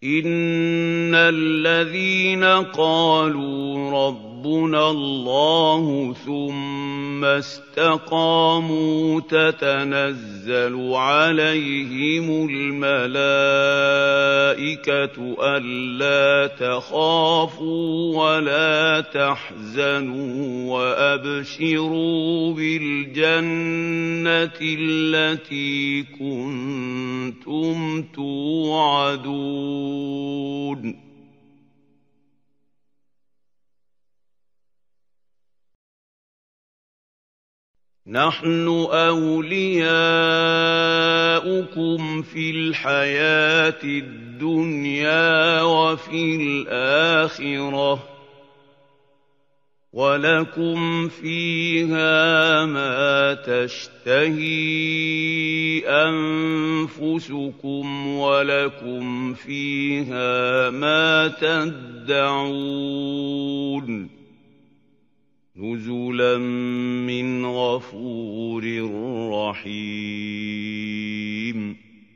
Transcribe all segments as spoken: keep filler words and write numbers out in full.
إِنَّ الَّذِينَ قَالُوا رَبُّنَا اللَّهُ ثُمَّ اسْتَقَامُوا تَتَنَزَّلُ عَلَيْهِمُ الْمَلَائِكَةُ أَلَّا تَخَافُوا وَلَا تَحْزَنُوا وَأَبْشِرُوا بِالْجَنَّةِ الَّتِي كُنتُمْ تُوعَدُونَ نَحْنُ أَوْلِيَاؤُكُمْ فِي الْحَيَاةِ الدُّنْيَا وَفِي الْآخِرَةِ ۖ وَلَكُمْ فِيهَا مَا تَشْتَهِي أَنفُسُكُمْ وَلَكُمْ فِيهَا مَا تَدَّعُونَ نُزُلًا مِّنْ غَفُورٍ رَّحِيمٍ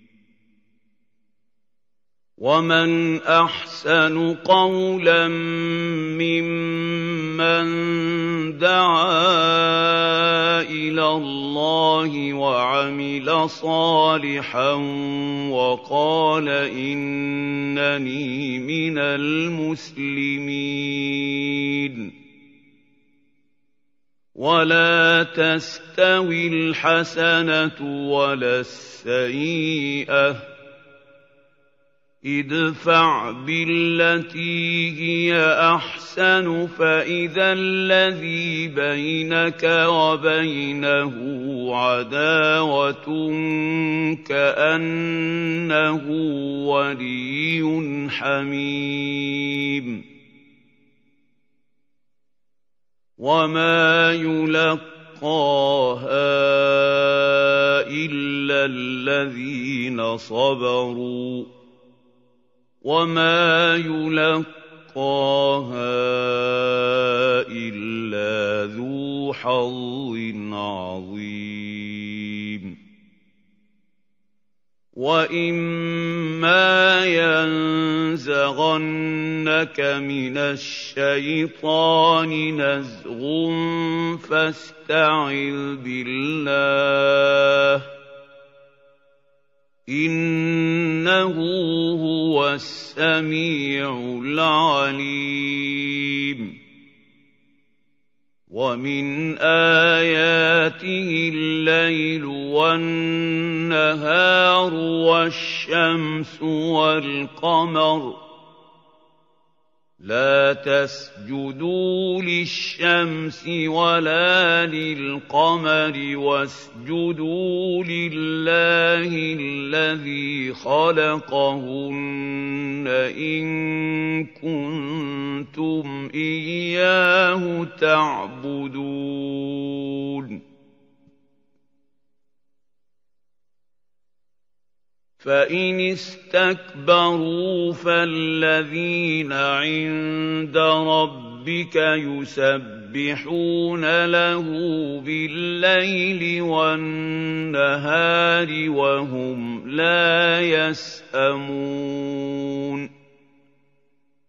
وَمَنْ أَحْسَنُ قَوْلًا مِّمَّن دَعَا إِلَى اللَّهِ وَعَمِلَ صَالِحًا وَقَالَ إِنَّنِي مِنَ الْمُسْلِمِينَ وَلَا تَسْتَوِي الْحَسَنَةُ وَلَا السَّيِّئَةُ ۚ ادْفَعْ بِالَّتِي هِيَ أَحْسَنُ فَإِذَا الَّذِي بَيْنَكَ وَبَيْنَهُ عَدَاوَةٌ كَأَنَّهُ وَلِيٌّ حَمِيمٌ وَمَا يُلَقَّاهَا إِلَّا الَّذِينَ صَبَرُوا ۚ وَمَا يُلَقَّاهَا إِلَّا ذُو حَظٍّ عَظِيمٍ وَإِمَّا يَنزَغَنَّكَ مِنَ الشَّيْطَانِ نَزْغٌ فَاسْتَعِذْ بِاللَّهِ ۖ إِنَّهُ هُوَ السَّمِيعُ الْعَلِيمُ وَمِنْ آيَاتِهِ اللَّيْلُ وَالنَّهَارُ وَالشَّمْسُ وَالْقَمَرُ ۚ لَا تَسْجُدُوا لِلشَّمْسِ وَلَا لِلْقَمَرِ وَاسْجُدُوا لِلَّهِ الَّذِي خَلَقَهُنَّ إِن كُنتُمْ إِيَّاهُ تَعْبُدُونَ فَإِنِ اسْتَكْبَرُوا فَالَّذِينَ عِندَ رَبِّكَ يُسَبِّحُونَ لَهُ بِاللَّيْلِ وَالنَّهَارِ وَهُمْ لَا يَسْأَمُونَ